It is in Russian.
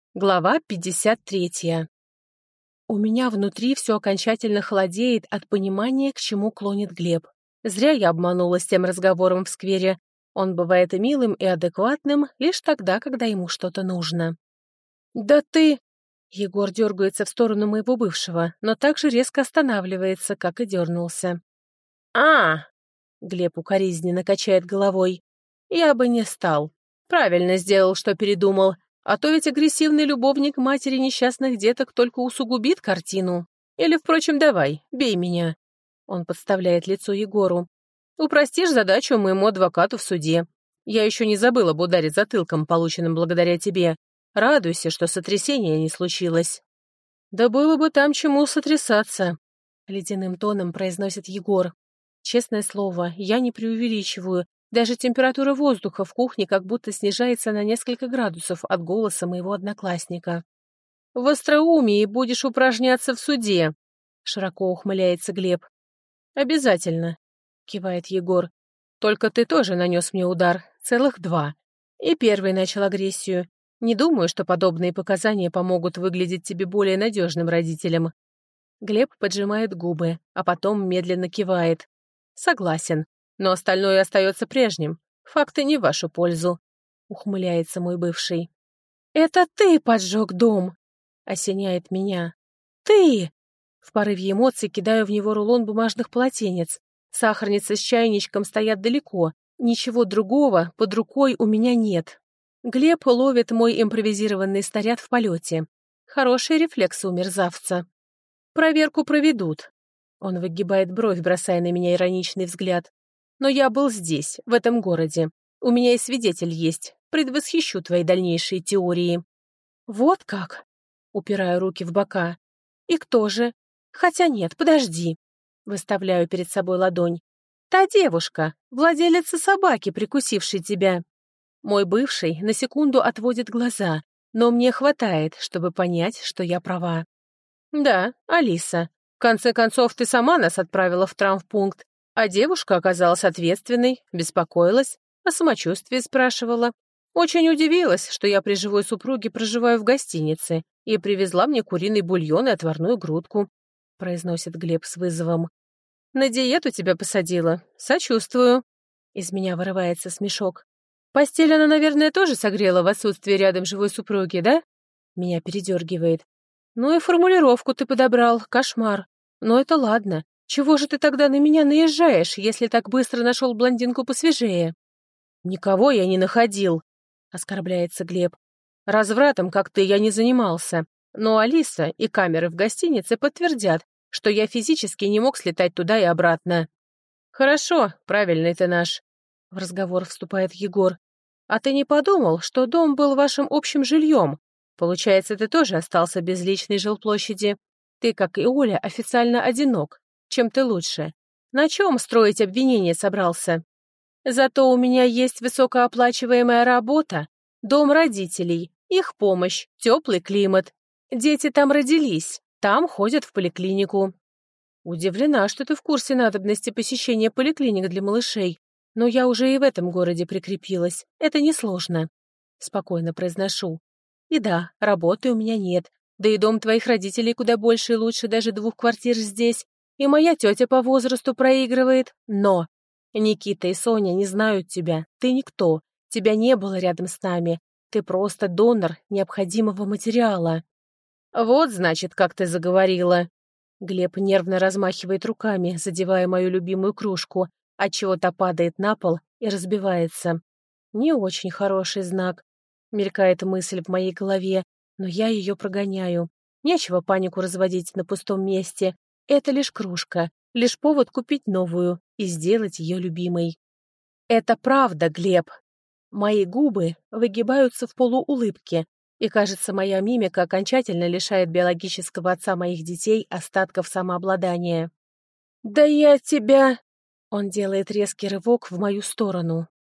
Глава 53. У меня внутри все окончательно холодеет от понимания, к чему клонит Глеб. Зря я обманулась тем разговором в сквере. Он бывает и милым, и адекватным лишь тогда, когда ему что-то нужно. «Да ты...» Егор дергается в сторону моего бывшего, но так же резко останавливается, как и дернулся. «А!» Глеб укоризненно качает головой. «Я бы не стал. Правильно сделал, что передумал. А то ведь агрессивный любовник матери несчастных деток только усугубит картину. Или, впрочем, давай, бей меня». Он подставляет лицо Егору. «Упростишь задачу моему адвокату в суде. Я еще не забыл об ударе затылком, полученном благодаря тебе. Радуйся, что сотрясения не случилось». «Да было бы там чему сотрясаться», — ледяным тоном произносит Егор. Честное слово, я не преувеличиваю. Даже температура воздуха в кухне как будто снижается на несколько градусов от голоса моего одноклассника. «В остроумии будешь упражняться в суде», — широко ухмыляется Глеб. «Обязательно», — кивает Егор. «Только ты тоже нанес мне удар, целых 2. И первый начал агрессию. Не думаю, что подобные показания помогут выглядеть тебе более надежным родителем». Глеб поджимает губы, а потом медленно кивает. «Согласен, но остальное остается прежним. Факты не в вашу пользу», — ухмыляется мой бывший. «Это ты поджег дом!» — осеняет меня. «Ты!» В порыве эмоций кидаю в него рулон бумажных полотенец. Сахарница с чайничком стоят далеко. Ничего другого под рукой у меня нет. Глеб ловит мой импровизированный снаряд в полете. Хорошие рефлексы у мерзавца. «Проверку проведут». Он выгибает бровь, бросая на меня ироничный взгляд. «Но я был здесь, в этом городе. У меня и свидетель есть. Предвосхищу твои дальнейшие теории». «Вот как?» Упираю руки в бока. «И кто же? Хотя нет, подожди». Выставляю перед собой ладонь. «Та девушка, владелица собаки, прикусившей тебя». Мой бывший на секунду отводит глаза, но мне хватает, чтобы понять, что я права. «Да, Алиса. В конце концов, ты сама нас отправила в травмпункт, а девушка оказалась ответственной, беспокоилась, о самочувствии спрашивала. Очень удивилась, что я при живой супруге проживаю в гостинице, и привезла мне куриный бульон и отварную грудку», — произносит Глеб с вызовом. «На диету тебя посадила. Сочувствую». Из меня вырывается смешок. «Постель она, наверное, тоже согрела в отсутствие рядом живой супруги, да?» Меня передергивает. «Ну и формулировку ты подобрал, кошмар. Но это ладно. Чего же ты тогда на меня наезжаешь, если так быстро нашел блондинку посвежее?» «Никого я не находил», — оскорбляется Глеб. «Развратом, как ты, я не занимался. Но Алиса и камеры в гостинице подтвердят, что я физически не мог слетать туда и обратно». «Хорошо, правильный ты наш», — в разговор вступает Егор. «А ты не подумал, что дом был вашим общим жильем? Получается, ты тоже остался без личной жилплощади. Ты, как и Оля, официально одинок. Чем ты лучше? На чем строить обвинение собрался? Зато у меня есть высокооплачиваемая работа, дом родителей, их помощь, теплый климат. Дети там родились, там ходят в поликлинику». «Удивлена, что ты в курсе надобности посещения поликлиник для малышей, но я уже и в этом городе прикрепилась. Это несложно», — спокойно произношу. «И да, работы у меня нет, да и дом твоих родителей куда больше и лучше даже 2 квартир здесь, и моя тетя по возрасту проигрывает, но Никита и Соня не знают тебя, ты никто, тебя не было рядом с нами, ты просто донор необходимого материала». «Вот, значит, как ты заговорила». Глеб нервно размахивает руками, задевая мою любимую кружку, отчего та падает на пол и разбивается. Не очень хороший знак. Мелькает мысль в моей голове, но я ее прогоняю. Нечего панику разводить на пустом месте. Это лишь кружка, лишь повод купить новую и сделать ее любимой. «Это правда, Глеб». Мои губы выгибаются в полуулыбке, и, кажется, моя мимика окончательно лишает биологического отца моих детей остатков самообладания. «Да я тебя...» Он делает резкий рывок в мою сторону.